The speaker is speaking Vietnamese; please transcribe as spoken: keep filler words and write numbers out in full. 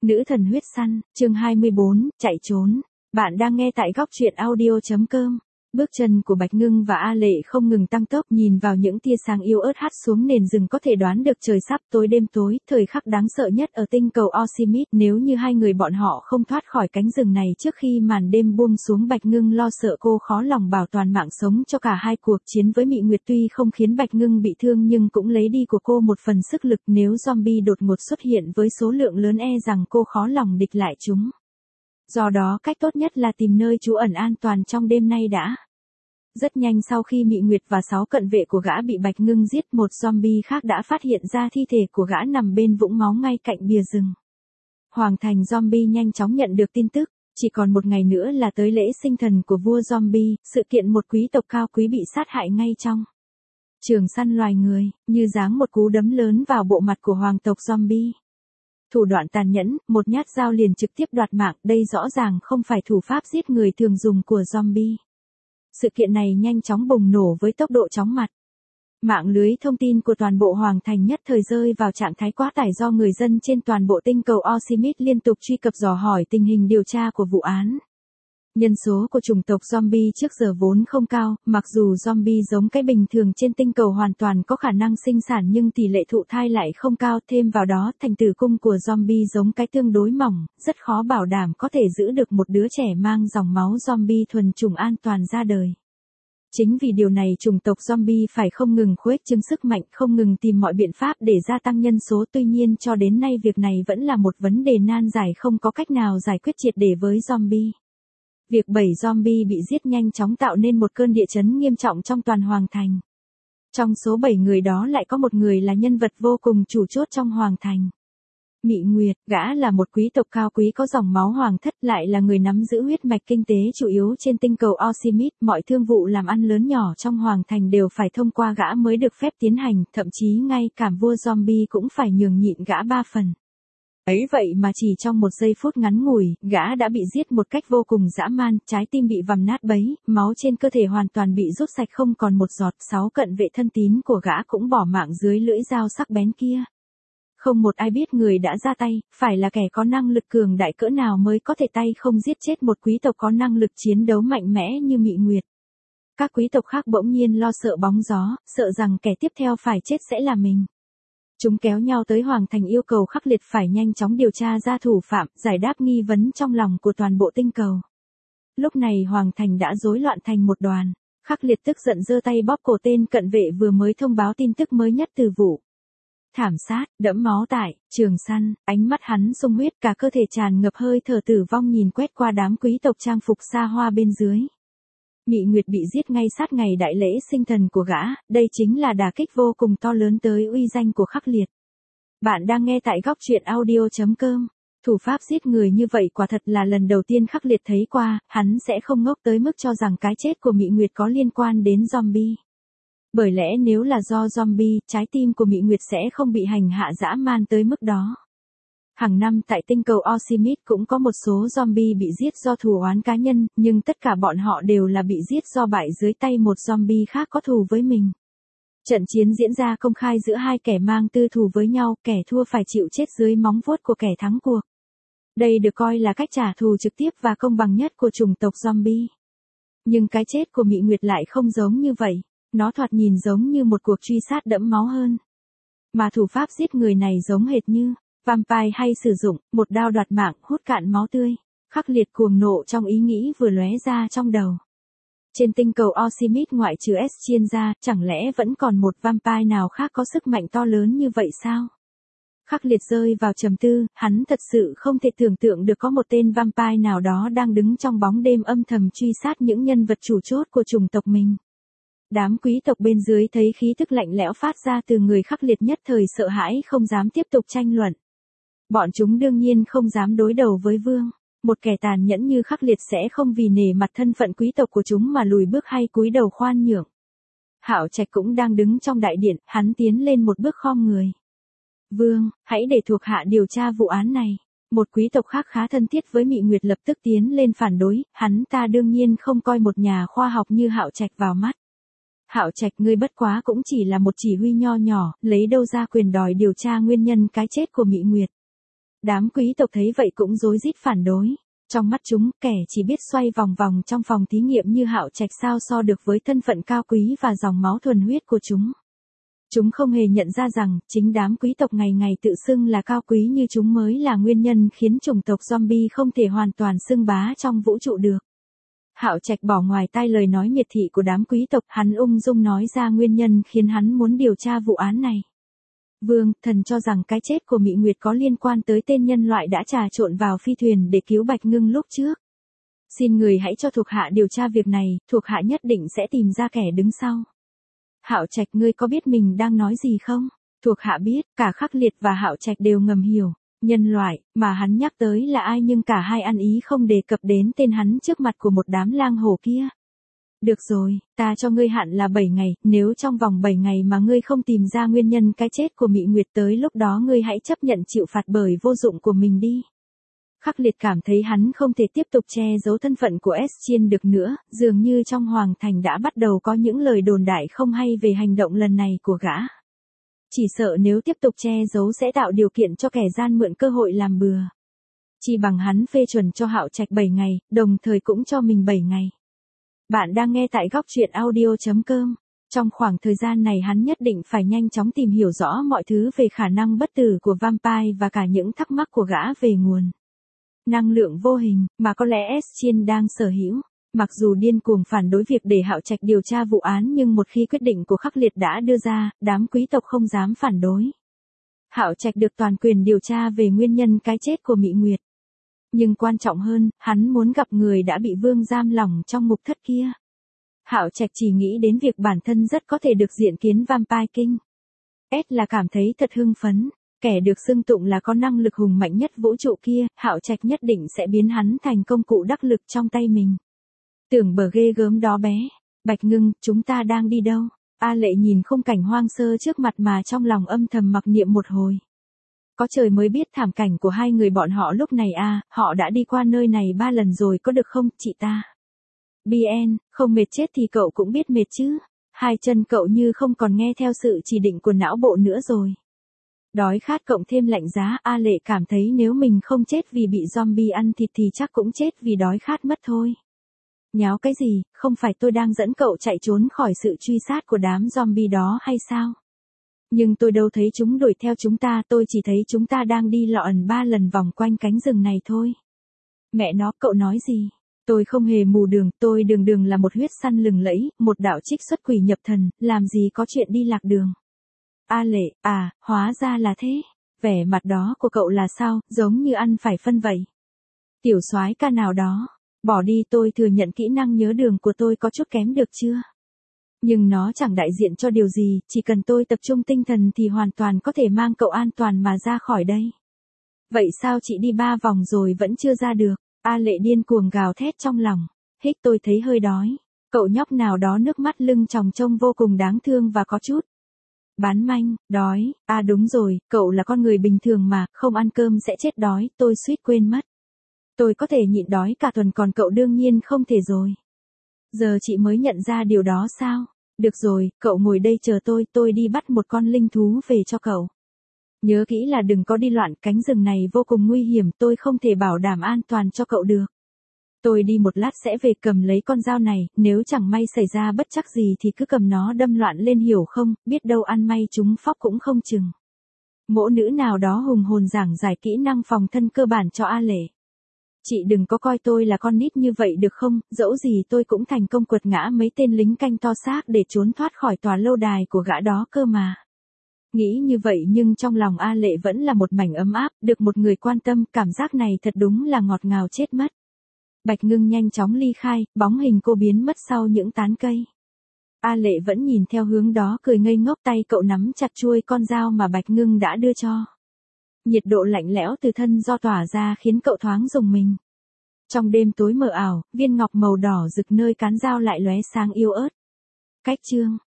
Nữ thần huyết săn, chương hai mươi bốn, chạy trốn. Bạn đang nghe tại góc truyện audio chấm com. Bước chân của Bạch Ngưng và A Lệ không ngừng tăng tốc, nhìn vào những tia sáng yếu ớt hắt xuống nền rừng có thể đoán được trời sắp tối đêm tối, thời khắc đáng sợ nhất ở tinh cầu Orsimit. Nếu như hai người bọn họ không thoát khỏi cánh rừng này trước khi màn đêm buông xuống, Bạch Ngưng lo sợ cô khó lòng bảo toàn mạng sống cho cả hai. Cuộc chiến với Mị Nguyệt tuy không khiến Bạch Ngưng bị thương nhưng cũng lấy đi của cô một phần sức lực, nếu zombie đột ngột xuất hiện với số lượng lớn e rằng cô khó lòng địch lại chúng. Do đó cách tốt nhất là tìm nơi trú ẩn an toàn trong đêm nay đã. Rất nhanh sau khi Mị Nguyệt và sáu cận vệ của gã bị Bạch Ngưng giết, một zombie khác đã phát hiện ra thi thể của gã nằm bên vũng máu ngay cạnh bìa rừng. Hoàng thành zombie nhanh chóng nhận được tin tức, chỉ còn một ngày nữa là tới lễ sinh thần của vua zombie, sự kiện một quý tộc cao quý bị sát hại ngay trong trường săn loài người, như giáng một cú đấm lớn vào bộ mặt của hoàng tộc zombie. Thủ đoạn tàn nhẫn, một nhát dao liền trực tiếp đoạt mạng, đây rõ ràng không phải thủ pháp giết người thường dùng của zombie. Sự kiện này nhanh chóng bùng nổ với tốc độ chóng mặt. Mạng lưới thông tin của toàn bộ Hoàng thành nhất thời rơi vào trạng thái quá tải do người dân trên toàn bộ tinh cầu Orsimit liên tục truy cập dò hỏi tình hình điều tra của vụ án. Nhân số của chủng tộc zombie trước giờ vốn không cao, mặc dù zombie giống cái bình thường trên tinh cầu hoàn toàn có khả năng sinh sản nhưng tỷ lệ thụ thai lại không cao, thêm vào đó thành tử cung của zombie giống cái tương đối mỏng, rất khó bảo đảm có thể giữ được một đứa trẻ mang dòng máu zombie thuần chủng an toàn ra đời. Chính vì điều này chủng tộc zombie phải không ngừng khuếch trương sức mạnh, không ngừng tìm mọi biện pháp để gia tăng nhân số, tuy nhiên cho đến nay việc này vẫn là một vấn đề nan giải, không có cách nào giải quyết triệt để với zombie. Việc bảy zombie bị giết nhanh chóng tạo nên một cơn địa chấn nghiêm trọng trong toàn Hoàng thành. Trong số bảy người đó lại có một người là nhân vật vô cùng chủ chốt trong Hoàng thành. Mị Nguyệt, gã là một quý tộc cao quý có dòng máu hoàng thất, lại là người nắm giữ huyết mạch kinh tế chủ yếu trên tinh cầu Orsimit, mọi thương vụ làm ăn lớn nhỏ trong Hoàng thành đều phải thông qua gã mới được phép tiến hành, thậm chí ngay cả vua zombie cũng phải nhường nhịn gã ba phần. Ấy vậy mà chỉ trong một giây phút ngắn ngủi, gã đã bị giết một cách vô cùng dã man, trái tim bị vằm nát bấy, máu trên cơ thể hoàn toàn bị rút sạch không còn một giọt, sáu cận vệ thân tín của gã cũng bỏ mạng dưới lưỡi dao sắc bén kia. Không một ai biết người đã ra tay, phải là kẻ có năng lực cường đại cỡ nào mới có thể tay không giết chết một quý tộc có năng lực chiến đấu mạnh mẽ như Mị Nguyệt. Các quý tộc khác bỗng nhiên lo sợ bóng gió, sợ rằng kẻ tiếp theo phải chết sẽ là mình. Chúng kéo nhau tới Hoàng thành yêu cầu Khắc Liệt phải nhanh chóng điều tra ra thủ phạm, giải đáp nghi vấn trong lòng của toàn bộ tinh cầu. Lúc này Hoàng thành đã rối loạn thành một đoàn. Khắc Liệt tức giận giơ tay bóp cổ tên cận vệ vừa mới thông báo tin tức mới nhất từ vụ thảm sát, đẫm máu tại trường săn, ánh mắt hắn sung huyết, cả cơ thể tràn ngập hơi thở tử vong, nhìn quét qua đám quý tộc trang phục xa hoa bên dưới. Mị Nguyệt bị giết ngay sát ngày đại lễ sinh thần của gã, đây chính là đả kích vô cùng to lớn tới uy danh của Khắc Liệt. Bạn đang nghe tại góc truyện audio chấm com. Thủ pháp giết người như vậy quả thật là lần đầu tiên Khắc Liệt thấy qua, hắn sẽ không ngốc tới mức cho rằng cái chết của Mị Nguyệt có liên quan đến zombie. Bởi lẽ nếu là do zombie, trái tim của Mị Nguyệt sẽ không bị hành hạ dã man tới mức đó. Hàng năm tại tinh cầu Orsimit cũng có một số zombie bị giết do thù oán cá nhân, nhưng tất cả bọn họ đều là bị giết do bại dưới tay một zombie khác có thù với mình. Trận chiến diễn ra công khai giữa hai kẻ mang tư thù với nhau, kẻ thua phải chịu chết dưới móng vuốt của kẻ thắng cuộc. Đây được coi là cách trả thù trực tiếp và công bằng nhất của chủng tộc zombie. Nhưng cái chết của Mị Nguyệt lại không giống như vậy. Nó thoạt nhìn giống như một cuộc truy sát đẫm máu hơn. Mà thủ pháp giết người này giống hệt như vampire hay sử dụng một đao đoạt mạng, hút cạn máu tươi. Khắc Liệt cuồng nộ trong ý nghĩ vừa lóe ra trong đầu. Trên tinh cầu Orsimit ngoại trừ Eschiên ra, chẳng lẽ vẫn còn một vampire nào khác có sức mạnh to lớn như vậy sao? Khắc Liệt rơi vào trầm tư, hắn thật sự không thể tưởng tượng được có một tên vampire nào đó đang đứng trong bóng đêm âm thầm truy sát những nhân vật chủ chốt của chủng tộc mình. Đám quý tộc bên dưới thấy khí tức lạnh lẽo phát ra từ người Khắc Liệt nhất thời sợ hãi, không dám tiếp tục tranh luận. Bọn chúng đương nhiên không dám đối đầu với vương. Một kẻ tàn nhẫn như Khắc Liệt sẽ không vì nể mặt thân phận quý tộc của chúng mà lùi bước hay cúi đầu khoan nhượng. Hạo Trạch cũng đang đứng trong đại điện, hắn tiến lên một bước khom người. Vương, hãy để thuộc hạ điều tra vụ án này. Một quý tộc khác khá thân thiết với Mị Nguyệt lập tức tiến lên phản đối, hắn ta đương nhiên không coi một nhà khoa học như Hạo Trạch vào mắt. Hạo Trạch, ngươi bất quá cũng chỉ là một chỉ huy nho nhỏ, lấy đâu ra quyền đòi điều tra nguyên nhân cái chết của Mị Nguyệt. Đám quý tộc thấy vậy cũng rối rít phản đối. Trong mắt chúng, kẻ chỉ biết xoay vòng vòng trong phòng thí nghiệm như Hạo Trạch sao so được với thân phận cao quý và dòng máu thuần huyết của chúng. Chúng không hề nhận ra rằng, chính đám quý tộc ngày ngày tự xưng là cao quý như chúng mới là nguyên nhân khiến chủng tộc zombie không thể hoàn toàn xưng bá trong vũ trụ được. Hạo Trạch bỏ ngoài tai lời nói miệt thị của đám quý tộc, hắn ung dung nói ra nguyên nhân khiến hắn muốn điều tra vụ án này. Vương, thần cho rằng cái chết của Mị Nguyệt có liên quan tới tên nhân loại đã trà trộn vào phi thuyền để cứu Bạch Ngưng lúc trước. Xin người hãy cho thuộc hạ điều tra việc này, thuộc hạ nhất định sẽ tìm ra kẻ đứng sau. Hạo Trạch, ngươi có biết mình đang nói gì không? Thuộc hạ biết, cả Khắc Liệt và Hạo Trạch đều ngầm hiểu. Nhân loại, mà hắn nhắc tới là ai, nhưng cả hai ăn ý không đề cập đến tên hắn trước mặt của một đám lang hổ kia. Được rồi, ta cho ngươi hạn là bảy ngày, nếu trong vòng bảy ngày mà ngươi không tìm ra nguyên nhân cái chết của Mị Nguyệt tới lúc đó ngươi hãy chấp nhận chịu phạt bởi vô dụng của mình đi. Khắc Liệt cảm thấy hắn không thể tiếp tục che giấu thân phận của Eschien được nữa, dường như trong Hoàng Thành đã bắt đầu có những lời đồn đại không hay về hành động lần này của gã. Chỉ sợ nếu tiếp tục che giấu sẽ tạo điều kiện cho kẻ gian mượn cơ hội làm bừa. Chỉ bằng hắn phê chuẩn cho Hạo Trạch bảy ngày, đồng thời cũng cho mình bảy ngày. Bạn đang nghe tại góc truyện audio chấm com. Trong khoảng thời gian này hắn nhất định phải nhanh chóng tìm hiểu rõ mọi thứ về khả năng bất tử của vampire và cả những thắc mắc của gã về nguồn năng lượng vô hình mà có lẽ Eschien đang sở hữu. Mặc dù điên cuồng phản đối việc để Hạo Trạch điều tra vụ án nhưng một khi quyết định của Khắc Liệt đã đưa ra, đám quý tộc không dám phản đối. Hạo Trạch được toàn quyền điều tra về nguyên nhân cái chết của Mị Nguyệt. Nhưng quan trọng hơn, hắn muốn gặp người đã bị Vương giam lỏng trong ngục thất kia. Hạo Trạch chỉ nghĩ đến việc bản thân rất có thể được diện kiến Vampire King. S là cảm thấy thật hưng phấn. Kẻ được xưng tụng là có năng lực hùng mạnh nhất vũ trụ kia, Hạo Trạch nhất định sẽ biến hắn thành công cụ đắc lực trong tay mình. Tưởng bờ ghê gớm đó bé. Bạch Ngưng, chúng ta đang đi đâu? A Lệ nhìn khung cảnh hoang sơ trước mặt mà trong lòng âm thầm mặc niệm một hồi. Có trời mới biết thảm cảnh của hai người bọn họ lúc này a, à, họ đã đi qua nơi này ba lần rồi có được không, chị ta? Bien, không mệt chết thì cậu cũng biết mệt chứ. Hai chân cậu như không còn nghe theo sự chỉ định của não bộ nữa rồi. Đói khát cộng thêm lạnh giá, A Lệ cảm thấy nếu mình không chết vì bị zombie ăn thịt thì chắc cũng chết vì đói khát mất thôi. Nháo cái gì, không phải tôi đang dẫn cậu chạy trốn khỏi sự truy sát của đám zombie đó hay sao? Nhưng tôi đâu thấy chúng đuổi theo chúng ta, tôi chỉ thấy chúng ta đang đi lọ ẩn ba lần vòng quanh cánh rừng này thôi. Mẹ nó, cậu nói gì? Tôi không hề mù đường, tôi đường đường là một huyết săn lừng lẫy, một đạo trích xuất quỷ nhập thần, làm gì có chuyện đi lạc đường. A Lệ, à, hóa ra là thế. Vẻ mặt đó của cậu là sao, giống như ăn phải phân vậy. Tiểu soái ca nào đó. Bỏ đi, tôi thừa nhận kỹ năng nhớ đường của tôi có chút kém được chưa? Nhưng nó chẳng đại diện cho điều gì, chỉ cần tôi tập trung tinh thần thì hoàn toàn có thể mang cậu an toàn mà ra khỏi đây. Vậy sao chị đi ba vòng rồi vẫn chưa ra được? A Lệ điên cuồng gào thét trong lòng. Hích, tôi thấy hơi đói. Cậu nhóc nào đó nước mắt lưng tròng trông vô cùng đáng thương và có chút bán manh, đói, à đúng rồi, cậu là con người bình thường mà, không ăn cơm sẽ chết đói, tôi suýt quên mất. Tôi có thể nhịn đói cả tuần còn cậu đương nhiên không thể rồi. Giờ chị mới nhận ra điều đó sao? Được rồi, cậu ngồi đây chờ tôi, tôi đi bắt một con linh thú về cho cậu. Nhớ kỹ là đừng có đi loạn, cánh rừng này vô cùng nguy hiểm, tôi không thể bảo đảm an toàn cho cậu được. Tôi đi một lát sẽ về, cầm lấy con dao này, nếu chẳng may xảy ra bất trắc gì thì cứ cầm nó đâm loạn lên hiểu không, biết đâu ăn may chúng phóc cũng không chừng. Mỗ nữ nào đó hùng hồn giảng giải kỹ năng phòng thân cơ bản cho A Lệ. Chị đừng có coi tôi là con nít như vậy được không, dẫu gì tôi cũng thành công quật ngã mấy tên lính canh to xác để trốn thoát khỏi tòa lâu đài của gã đó cơ mà. Nghĩ như vậy nhưng trong lòng A Lệ vẫn là một mảnh ấm áp, được một người quan tâm, cảm giác này thật đúng là ngọt ngào chết mất. Bạch Ngưng nhanh chóng ly khai, bóng hình cô biến mất sau những tán cây. A Lệ vẫn nhìn theo hướng đó cười ngây ngốc, tay cậu nắm chặt chuôi con dao mà Bạch Ngưng đã đưa cho. Nhiệt độ lạnh lẽo từ thân do tỏa ra khiến cậu thoáng rùng mình. Trong đêm tối mờ ảo, viên ngọc màu đỏ rực nơi cán dao lại lóe sáng yếu ớt. Cách chương